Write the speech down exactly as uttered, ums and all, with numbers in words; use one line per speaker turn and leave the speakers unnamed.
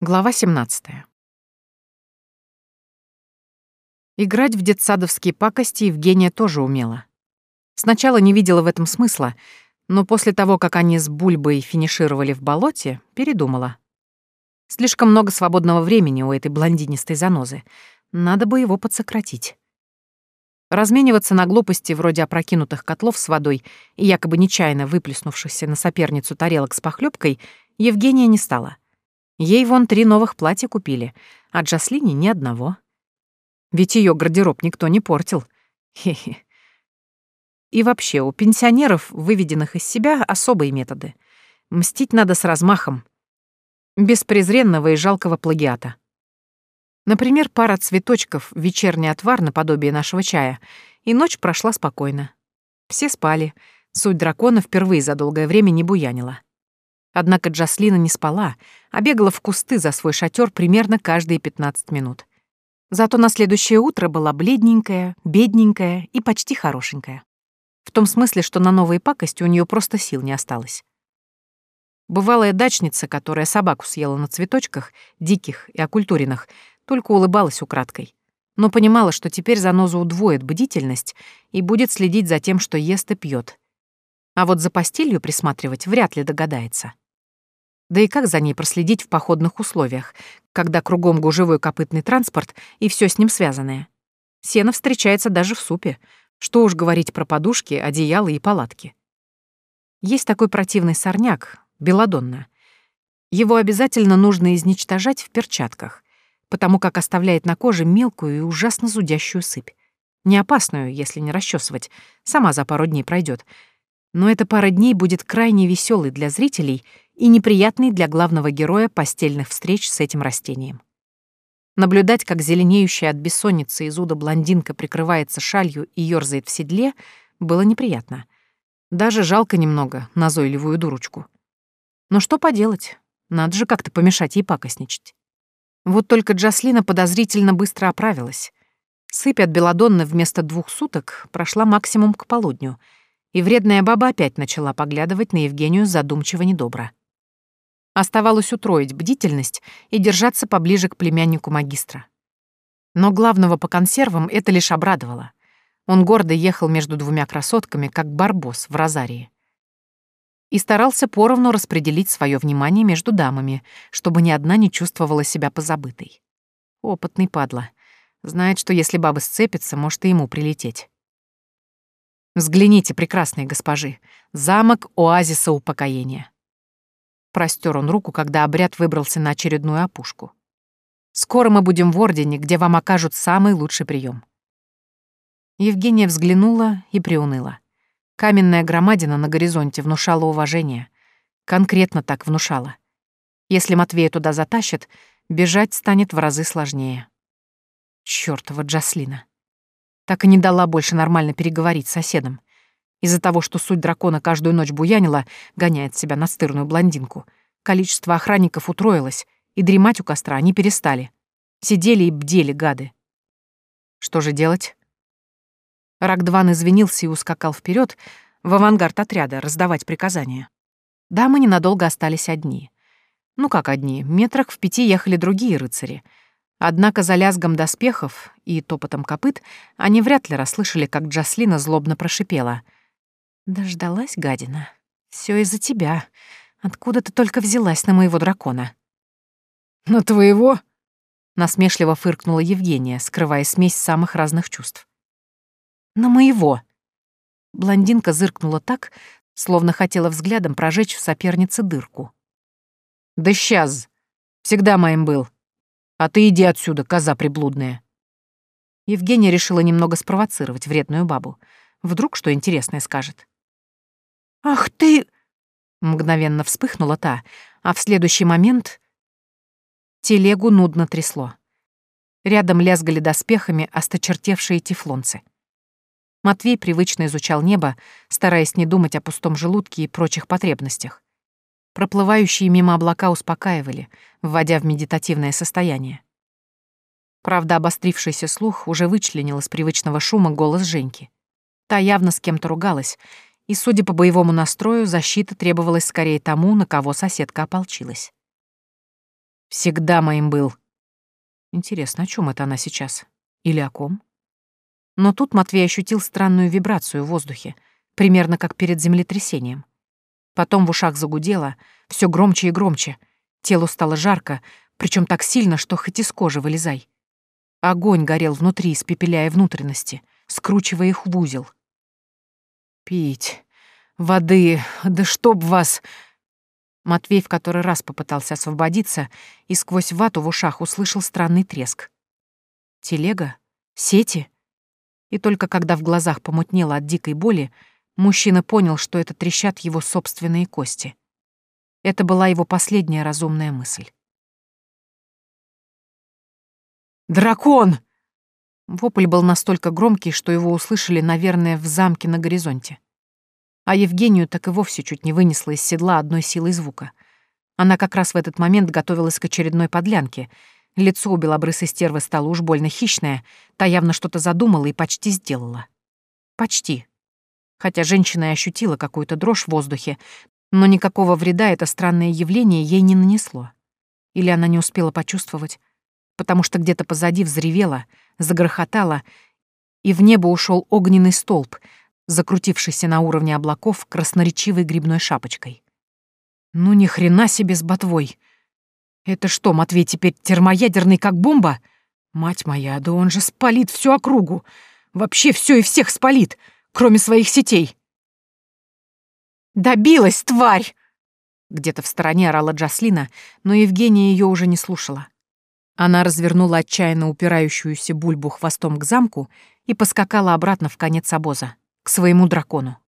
Глава семнадцатая. Играть в детсадовские пакости Евгения тоже умела. Сначала не видела в этом смысла, но после того, как они с Бульбой финишировали в болоте, передумала. Слишком много свободного времени у этой блондинистой занозы. Надо бы его подсократить. Размениваться на глупости вроде опрокинутых котлов с водой и якобы нечаянно выплеснувшихся на соперницу тарелок с похлебкой Евгения не стала. Ей вон три новых платья купили, а Джаслине ни одного. Ведь ее гардероб никто не портил. Хе-хе. И вообще, у пенсионеров, выведенных из себя, особые методы. Мстить надо с размахом. Без презренного и жалкого плагиата. Например, пара цветочков, вечерний отвар наподобие нашего чая, и ночь прошла спокойно. Все спали. Суть дракона впервые за долгое время не буянила. Однако Джаслина не спала, а бегала в кусты за свой шатер примерно каждые пятнадцать минут. Зато на следующее утро была бледненькая, бедненькая и почти хорошенькая. В том смысле, что на новые пакости у нее просто сил не осталось. Бывалая дачница, которая собаку съела на цветочках, диких и окультуренных, только улыбалась украдкой, но понимала, что теперь заноза удвоит бдительность и будет следить за тем, что ест и пьет. А вот за постелью присматривать вряд ли догадается. Да и как за ней проследить в походных условиях, когда кругом гужевой копытный транспорт и все с ним связанное? Сено встречается даже в супе. Что уж говорить про подушки, одеяла и палатки. Есть такой противный сорняк — белладонна. Его обязательно нужно изничтожать в перчатках, потому как оставляет на коже мелкую и ужасно зудящую сыпь. Не опасную, если не расчесывать, сама за пару дней пройдет. Но эта пара дней будет крайне веселой для зрителей и неприятной для главного героя постельных встреч с этим растением. Наблюдать, как зеленеющая от бессонницы и зуда блондинка прикрывается шалью и ёрзает в седле, было неприятно. Даже жалко немного назойливую дурочку. Но что поделать? Надо же как-то помешать ей пакостничать. Вот только Джаслина подозрительно быстро оправилась. Сыпь от белладонны вместо двух суток прошла максимум к полудню, и вредная баба опять начала поглядывать на Евгению задумчиво-недобро. Оставалось утроить бдительность и держаться поближе к племяннику магистра. Но главного по консервам это лишь обрадовало. Он гордо ехал между двумя красотками, как барбос в розарии. И старался поровну распределить свое внимание между дамами, чтобы ни одна не чувствовала себя позабытой. Опытный падла. Знает, что если баба сцепится, может и ему прилететь. «Взгляните, прекрасные госпожи, замок оазиса упокоения». Простер он руку, когда обряд выбрался на очередную опушку. «Скоро мы будем в Ордене, где вам окажут самый лучший прием». Евгения взглянула и приуныла. Каменная громадина на горизонте внушала уважение. Конкретно так внушала. Если Матвея туда затащат, бежать станет в разы сложнее. Чёртова Джаслина. Так и не дала больше нормально переговорить с соседом. Из-за того, что суть дракона каждую ночь буянила, гоняет себя настырную блондинку, количество охранников утроилось, и дремать у костра они перестали. Сидели и бдели, гады. Что же делать? Рагдван извинился и ускакал вперед в авангард отряда раздавать приказания. Дамы ненадолго остались одни. Ну как одни, метрах в пяти ехали другие рыцари. Однако за лязгом доспехов и топотом копыт они вряд ли расслышали, как Джаслина злобно прошипела. «Дождалась, гадина. Всё из-за тебя. Откуда ты только взялась на моего дракона?» «На твоего?» — насмешливо фыркнула Евгения, скрывая смесь самых разных чувств. «На моего!» Блондинка зыркнула так, словно хотела взглядом прожечь в сопернице дырку. «Да сейчас! Всегда моим был. А ты иди отсюда, коза приблудная!» Евгения решила немного спровоцировать вредную бабу. Вдруг что интересное скажет. «Ах ты!» Мгновенно вспыхнула та, а в следующий момент телегу нудно трясло. Рядом лязгали доспехами осточертевшие тефлонцы. Матвей привычно изучал небо, стараясь не думать о пустом желудке и прочих потребностях. Проплывающие мимо облака успокаивали, вводя в медитативное состояние. Правда, обострившийся слух уже вычленил из привычного шума голос Женьки. Та явно с кем-то ругалась, и, судя по боевому настрою, защита требовалась скорее тому, на кого соседка ополчилась. Всегда моим был. Интересно, о чем это она сейчас? Или о ком? Но тут Матвей ощутил странную вибрацию в воздухе, примерно как перед землетрясением. Потом в ушах загудело, все громче и громче. Телу стало жарко, причем так сильно, что хоть из кожи вылезай. Огонь горел внутри, испепеляя внутренности, скручивая их в узел. «Пить. Воды. Да чтоб вас...» Матвей в который раз попытался освободиться и сквозь вату в ушах услышал странный треск. Телега? Сети? И только когда в глазах помутнело от дикой боли, мужчина понял, что это трещат его собственные кости. Это была его последняя разумная мысль. «Дракон!» Вопль был настолько громкий, что его услышали, наверное, в замке на горизонте. А Евгению так и вовсе чуть не вынесла из седла одной силой звука. Она как раз в этот момент готовилась к очередной подлянке. Лицо у белобрысой стервы стало уж больно хищное, та явно что-то задумала и почти сделала. Почти. Хотя женщина и ощутила какую-то дрожь в воздухе, но никакого вреда это странное явление ей не нанесло. Или она не успела почувствовать, потому что где-то позади взревело, загрохотало, и в небо ушел огненный столб, закрутившийся на уровне облаков красноречивой грибной шапочкой. Ну ни хрена себе с ботвой. Это что, Матвей теперь термоядерный как бомба? Мать моя, да он же спалит всю округу. Вообще все и всех спалит, кроме своих сетей. «Добилась, тварь!» Где-то в стороне орала Джаслина, но Евгения ее уже не слушала. Она развернула отчаянно упирающуюся бульбу хвостом к замку и поскакала обратно в конец обоза, к своему дракону.